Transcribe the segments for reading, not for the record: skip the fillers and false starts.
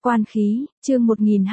Quan khí, chương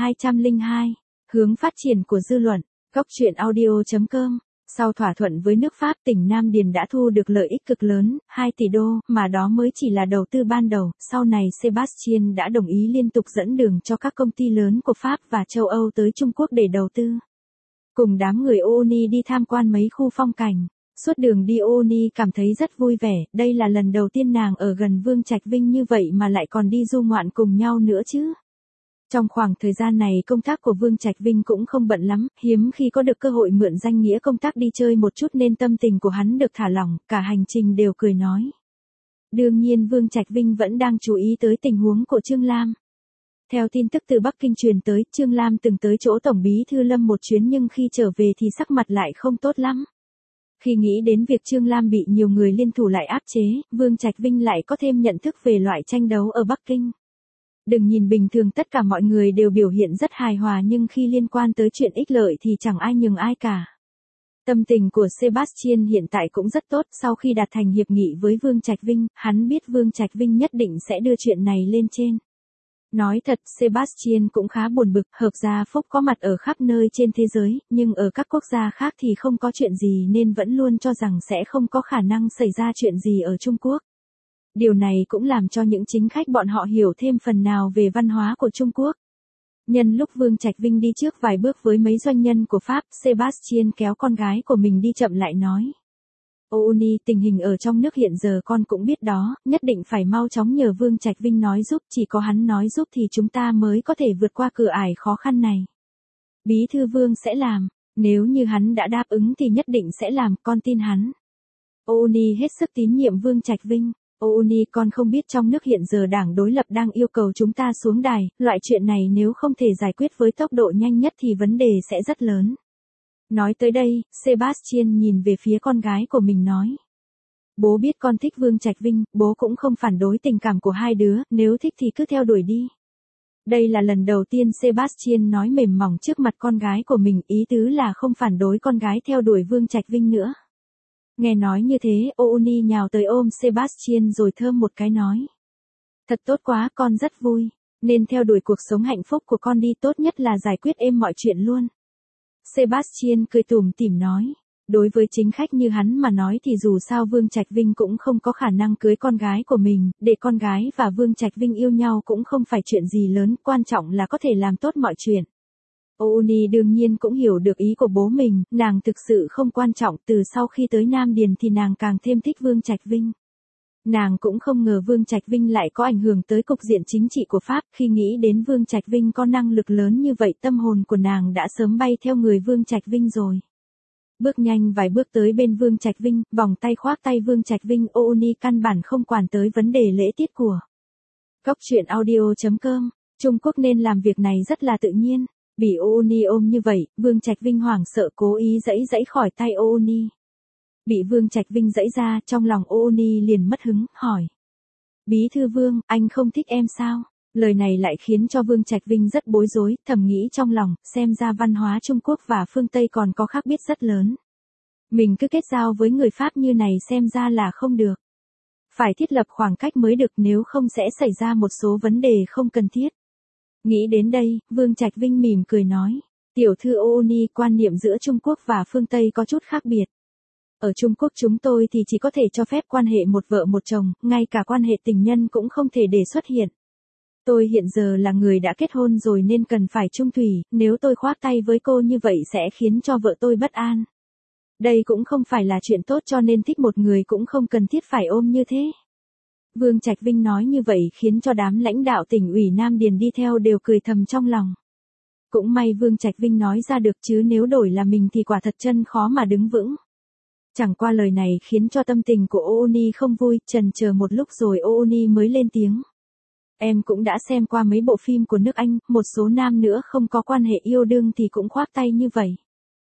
1202. Hướng phát triển của dư luận. Góc truyện audio.com. Sau thỏa thuận với nước Pháp, tỉnh Nam Điền đã thu được lợi ích cực lớn, 2 tỷ đô, mà đó mới chỉ là đầu tư ban đầu. Sau này Sebastian đã đồng ý liên tục dẫn đường cho các công ty lớn của Pháp và châu Âu tới Trung Quốc để đầu tư. Cùng đám người Ooni đi tham quan mấy khu phong cảnh. Suốt đường đi Ooni cảm thấy rất vui vẻ, đây là lần đầu tiên nàng ở gần Vương Trạch Vinh như vậy mà lại còn đi du ngoạn cùng nhau nữa chứ. Trong khoảng thời gian này công tác của Vương Trạch Vinh cũng không bận lắm, hiếm khi có được cơ hội mượn danh nghĩa công tác đi chơi một chút nên tâm tình của hắn được thả lỏng, cả hành trình đều cười nói. Đương nhiên Vương Trạch Vinh vẫn đang chú ý tới tình huống của Trương Lam. Theo tin tức từ Bắc Kinh truyền tới, Trương Lam từng tới chỗ Tổng bí thư Lâm một chuyến nhưng khi trở về thì sắc mặt lại không tốt lắm. Khi nghĩ đến việc Trương Lam bị nhiều người liên thủ lại áp chế, Vương Trạch Vinh lại có thêm nhận thức về loại tranh đấu ở Bắc Kinh. Đừng nhìn bình thường tất cả mọi người đều biểu hiện rất hài hòa nhưng khi liên quan tới chuyện ích lợi thì chẳng ai nhường ai cả. Tâm tình của Sebastian hiện tại cũng rất tốt, sau khi đạt thành hiệp nghị với Vương Trạch Vinh, hắn biết Vương Trạch Vinh nhất định sẽ đưa chuyện này lên trên. Nói thật, Sebastian cũng khá buồn bực, Hợp gia Phúc có mặt ở khắp nơi trên thế giới, nhưng ở các quốc gia khác thì không có chuyện gì nên vẫn luôn cho rằng sẽ không có khả năng xảy ra chuyện gì ở Trung Quốc. Điều này cũng làm cho những chính khách bọn họ hiểu thêm phần nào về văn hóa của Trung Quốc. Nhân lúc Vương Trạch Vinh đi trước vài bước với mấy doanh nhân của Pháp, Sebastian kéo con gái của mình đi chậm lại nói. Ooni, tình hình ở trong nước hiện giờ con cũng biết đó, nhất định phải mau chóng nhờ Vương Trạch Vinh nói giúp, chỉ có hắn nói giúp thì chúng ta mới có thể vượt qua cửa ải khó khăn này. Bí thư Vương sẽ làm, nếu như hắn đã đáp ứng thì nhất định sẽ làm, con tin hắn. Ooni hết sức tín nhiệm Vương Trạch Vinh. Ooni, con không biết trong nước hiện giờ đảng đối lập đang yêu cầu chúng ta xuống đài, loại chuyện này nếu không thể giải quyết với tốc độ nhanh nhất thì vấn đề sẽ rất lớn. Nói tới đây, Sebastian nhìn về phía con gái của mình nói. Bố biết con thích Vương Trạch Vinh, bố cũng không phản đối tình cảm của hai đứa, nếu thích thì cứ theo đuổi đi. Đây là lần đầu tiên Sebastian nói mềm mỏng trước mặt con gái của mình, ý tứ là không phản đối con gái theo đuổi Vương Trạch Vinh nữa. Nghe nói như thế, Ooni nhào tới ôm Sebastian rồi thơm một cái nói. Thật tốt quá, con rất vui, nên theo đuổi cuộc sống hạnh phúc của con đi, tốt nhất là giải quyết êm mọi chuyện luôn. Sebastian cười tủm tỉm nói, đối với chính khách như hắn mà nói thì dù sao Vương Trạch Vinh cũng không có khả năng cưới con gái của mình, để con gái và Vương Trạch Vinh yêu nhau cũng không phải chuyện gì lớn, quan trọng là có thể làm tốt mọi chuyện. Ooni đương nhiên cũng hiểu được ý của bố mình, nàng thực sự không quan trọng, từ sau khi tới Nam Điền thì nàng càng thêm thích Vương Trạch Vinh. Nàng cũng không ngờ Vương Trạch Vinh lại có ảnh hưởng tới cục diện chính trị của Pháp, khi nghĩ đến Vương Trạch Vinh có năng lực lớn như vậy tâm hồn của nàng đã sớm bay theo người Vương Trạch Vinh rồi. Bước nhanh vài bước tới bên Vương Trạch Vinh, vòng tay khoác tay Vương Trạch Vinh, Ooni căn bản không quản tới vấn đề lễ tiết của. Góc truyện audio.com, Trung Quốc nên làm việc này rất là tự nhiên. Bị Ooni ôm như vậy, Vương Trạch Vinh hoảng sợ cố ý giãy khỏi tay Ooni. Bị Vương Trạch Vinh giãy ra, trong lòng Ooni liền mất hứng, hỏi. Bí thư Vương, anh không thích em sao? Lời này lại khiến cho Vương Trạch Vinh rất bối rối, thầm nghĩ trong lòng, xem ra văn hóa Trung Quốc và phương Tây còn có khác biệt rất lớn. Mình cứ kết giao với người Pháp như này xem ra là không được. Phải thiết lập khoảng cách mới được, nếu không sẽ xảy ra một số vấn đề không cần thiết. Nghĩ đến đây, Vương Trạch Vinh mỉm cười nói. Tiểu thư Ooni, quan niệm giữa Trung Quốc và phương Tây có chút khác biệt. Ở Trung Quốc chúng tôi thì chỉ có thể cho phép quan hệ một vợ một chồng, ngay cả quan hệ tình nhân cũng không thể để xuất hiện. Tôi hiện giờ là người đã kết hôn rồi nên cần phải chung thủy, nếu tôi khoác tay với cô như vậy sẽ khiến cho vợ tôi bất an. Đây cũng không phải là chuyện tốt cho nên thích một người cũng không cần thiết phải ôm như thế. Vương Trạch Vinh nói như vậy khiến cho đám lãnh đạo tỉnh ủy Nam Điền đi theo đều cười thầm trong lòng. Cũng may Vương Trạch Vinh nói ra được chứ nếu đổi là mình thì quả thật chân khó mà đứng vững. Chẳng qua lời này khiến cho tâm tình của Ooni không vui, chần chờ một lúc rồi Ooni mới lên tiếng. Em cũng đã xem qua mấy bộ phim của nước Anh, một số nam nữa không có quan hệ yêu đương thì cũng khoác tay như vậy.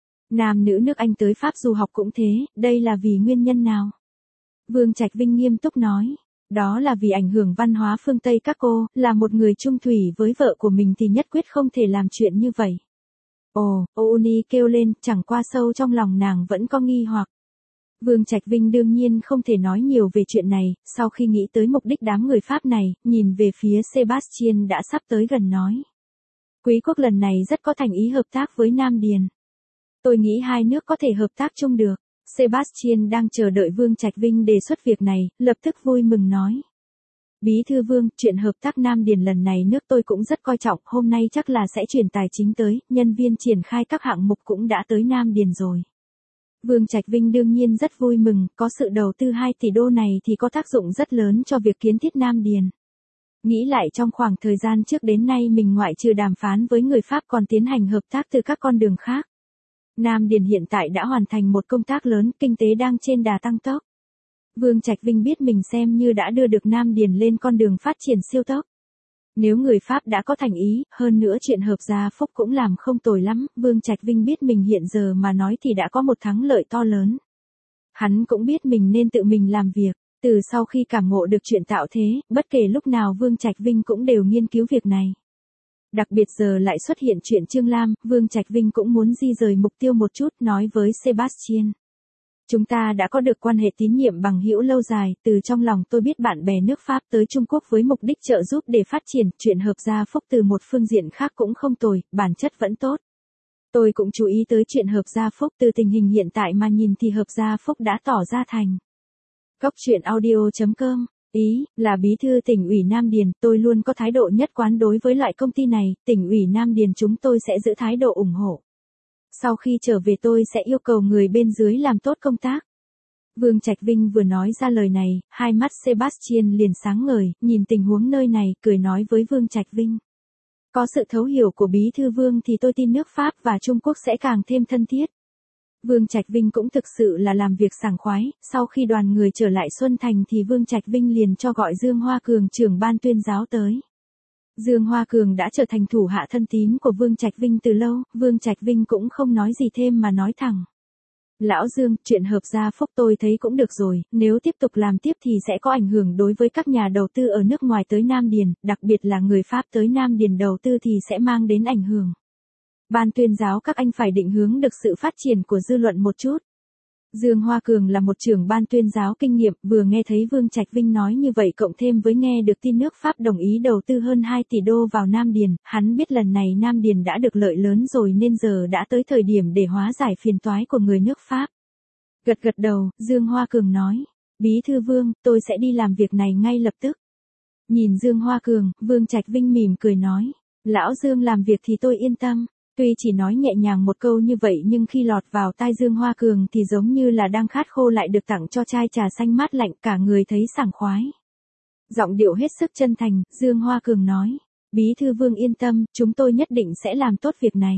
Nam nữ nước Anh tới Pháp du học cũng thế, đây là vì nguyên nhân nào? Vương Trạch Vinh nghiêm túc nói. Đó là vì ảnh hưởng văn hóa phương Tây các cô, là một người chung thủy với vợ của mình thì nhất quyết không thể làm chuyện như vậy. Ồ, Ooni kêu lên, chẳng qua sâu trong lòng nàng vẫn có nghi hoặc. Vương Trạch Vinh đương nhiên không thể nói nhiều về chuyện này, sau khi nghĩ tới mục đích đám người Pháp này, nhìn về phía Sebastian đã sắp tới gần nói. Quý quốc lần này rất có thành ý hợp tác với Nam Điền. Tôi nghĩ hai nước có thể hợp tác chung được. Sebastian đang chờ đợi Vương Trạch Vinh đề xuất việc này, lập tức vui mừng nói. Bí thư Vương, chuyện hợp tác Nam Điền lần này nước tôi cũng rất coi trọng, hôm nay chắc là sẽ chuyển tài chính tới, nhân viên triển khai các hạng mục cũng đã tới Nam Điền rồi. Vương Trạch Vinh đương nhiên rất vui mừng, có sự đầu tư 2 tỷ đô này thì có tác dụng rất lớn cho việc kiến thiết Nam Điền. Nghĩ lại trong khoảng thời gian trước đến nay mình ngoại trừ đàm phán với người Pháp còn tiến hành hợp tác từ các con đường khác. Nam Điền hiện tại đã hoàn thành một công tác lớn, kinh tế đang trên đà tăng tốc. Vương Trạch Vinh biết mình xem như đã đưa được Nam Điền lên con đường phát triển siêu tốc. Nếu người Pháp đã có thành ý, hơn nữa chuyện hợp gia Phúc cũng làm không tồi lắm, Vương Trạch Vinh biết mình hiện giờ mà nói thì đã có một thắng lợi to lớn. Hắn cũng biết mình nên tự mình làm việc, từ sau khi cảm ngộ được chuyện tạo thế, bất kể lúc nào Vương Trạch Vinh cũng đều nghiên cứu việc này. Đặc biệt giờ lại xuất hiện chuyện Trương Lam, Vương Trạch Vinh cũng muốn di rời mục tiêu một chút, nói với Sebastian. Chúng ta đã có được quan hệ tín nhiệm bằng hữu lâu dài, từ trong lòng tôi biết bạn bè nước Pháp tới Trung Quốc với mục đích trợ giúp để phát triển, chuyện hợp gia Phúc từ một phương diện khác cũng không tồi, bản chất vẫn tốt. Tôi cũng chú ý tới chuyện hợp gia Phúc, từ tình hình hiện tại mà nhìn thì hợp gia Phúc đã tỏ ra thành. Cốc truyện audio.com, ý, là bí thư tỉnh ủy Nam Điền, tôi luôn có thái độ nhất quán đối với loại công ty này, tỉnh ủy Nam Điền chúng tôi sẽ giữ thái độ ủng hộ. Sau khi trở về tôi sẽ yêu cầu người bên dưới làm tốt công tác. Vương Trạch Vinh vừa nói ra lời này, hai mắt Sebastian liền sáng ngời, nhìn tình huống nơi này, cười nói với Vương Trạch Vinh. Có sự thấu hiểu của bí thư Vương thì tôi tin nước Pháp và Trung Quốc sẽ càng thêm thân thiết. Vương Trạch Vinh cũng thực sự là làm việc sảng khoái, sau khi đoàn người trở lại Xuân Thành thì Vương Trạch Vinh liền cho gọi Dương Hoa Cường trưởng ban tuyên giáo tới. Dương Hoa Cường đã trở thành thủ hạ thân tín của Vương Trạch Vinh từ lâu, Vương Trạch Vinh cũng không nói gì thêm mà nói thẳng. Lão Dương, chuyện hợp gia Phúc tôi thấy cũng được rồi, nếu tiếp tục làm tiếp thì sẽ có ảnh hưởng đối với các nhà đầu tư ở nước ngoài tới Nam Điền, đặc biệt là người Pháp tới Nam Điền đầu tư thì sẽ mang đến ảnh hưởng. Ban tuyên giáo các anh phải định hướng được sự phát triển của dư luận một chút. Dương Hoa Cường là một trưởng ban tuyên giáo kinh nghiệm, vừa nghe thấy Vương Trạch Vinh nói như vậy cộng thêm với nghe được tin nước Pháp đồng ý đầu tư hơn 2 tỷ đô vào Nam Điền, hắn biết lần này Nam Điền đã được lợi lớn rồi nên giờ đã tới thời điểm để hóa giải phiền toái của người nước Pháp. Gật gật đầu, Dương Hoa Cường nói, Bí thư Vương, tôi sẽ đi làm việc này ngay lập tức. Nhìn Dương Hoa Cường, Vương Trạch Vinh mỉm cười nói, Lão Dương làm việc thì tôi yên tâm. Tuy chỉ nói nhẹ nhàng một câu như vậy nhưng khi lọt vào tai Dương Hoa Cường thì giống như là đang khát khô lại được tặng cho chai trà xanh mát lạnh, cả người thấy sảng khoái. Giọng điệu hết sức chân thành, Dương Hoa Cường nói, Bí thư Vương yên tâm, chúng tôi nhất định sẽ làm tốt việc này.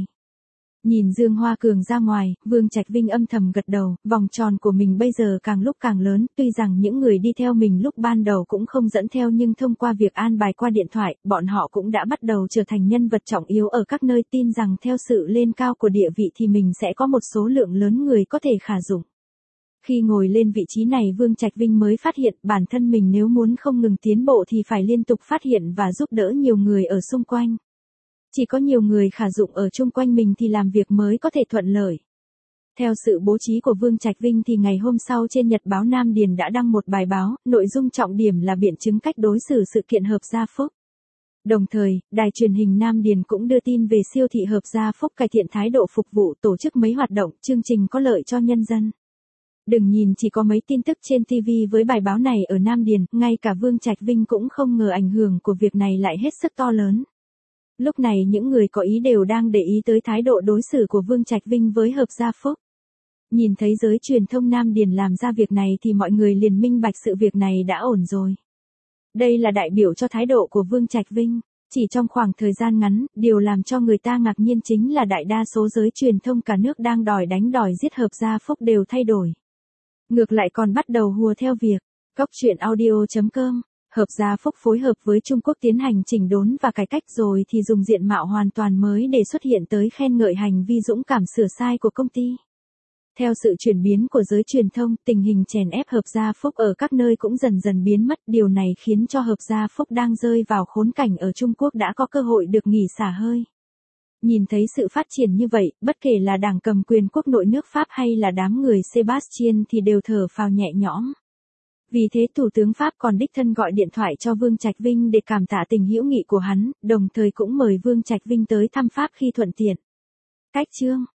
Nhìn Dương Hoa Cường ra ngoài, Vương Trạch Vinh âm thầm gật đầu, vòng tròn của mình bây giờ càng lúc càng lớn, tuy rằng những người đi theo mình lúc ban đầu cũng không dẫn theo nhưng thông qua việc an bài qua điện thoại, bọn họ cũng đã bắt đầu trở thành nhân vật trọng yếu ở các nơi, tin rằng theo sự lên cao của địa vị thì mình sẽ có một số lượng lớn người có thể khả dụng. Khi ngồi lên vị trí này Vương Trạch Vinh mới phát hiện bản thân mình nếu muốn không ngừng tiến bộ thì phải liên tục phát hiện và giúp đỡ nhiều người ở xung quanh. Chỉ có nhiều người khả dụng ở chung quanh mình thì làm việc mới có thể thuận lợi. Theo sự bố trí của Vương Trạch Vinh thì ngày hôm sau trên Nhật báo Nam Điền đã đăng một bài báo, nội dung trọng điểm là biện chứng cách đối xử sự kiện hợp gia Phúc. Đồng thời, đài truyền hình Nam Điền cũng đưa tin về siêu thị hợp gia Phúc cải thiện thái độ phục vụ, tổ chức mấy hoạt động, chương trình có lợi cho nhân dân. Đừng nhìn chỉ có mấy tin tức trên TV với bài báo này ở Nam Điền, ngay cả Vương Trạch Vinh cũng không ngờ ảnh hưởng của việc này lại hết sức to lớn. Lúc này những người có ý đều đang để ý tới thái độ đối xử của Vương Trạch Vinh với hợp gia Phúc. Nhìn thấy giới truyền thông Nam Điền làm ra việc này thì mọi người liền minh bạch sự việc này đã ổn rồi. Đây là đại biểu cho thái độ của Vương Trạch Vinh. Chỉ trong khoảng thời gian ngắn, điều làm cho người ta ngạc nhiên chính là đại đa số giới truyền thông cả nước đang đòi đánh đòi giết hợp gia Phúc đều thay đổi. Ngược lại còn bắt đầu hùa theo việc. Cốc truyện audio.com, hợp gia Phúc phối hợp với Trung Quốc tiến hành chỉnh đốn và cải cách rồi thì dùng diện mạo hoàn toàn mới để xuất hiện tới khen ngợi hành vi dũng cảm sửa sai của công ty. Theo sự chuyển biến của giới truyền thông, tình hình chèn ép hợp gia Phúc ở các nơi cũng dần dần biến mất. Điều này khiến cho hợp gia Phúc đang rơi vào khốn cảnh ở Trung Quốc đã có cơ hội được nghỉ xả hơi. Nhìn thấy sự phát triển như vậy, bất kể là đảng cầm quyền quốc nội nước Pháp hay là đám người Sebastien thì đều thở phào nhẹ nhõm. Vì thế Thủ tướng Pháp còn đích thân gọi điện thoại cho Vương Trạch Vinh để cảm tạ tình hữu nghị của hắn, đồng thời cũng mời Vương Trạch Vinh tới thăm Pháp khi thuận tiện. Cách chương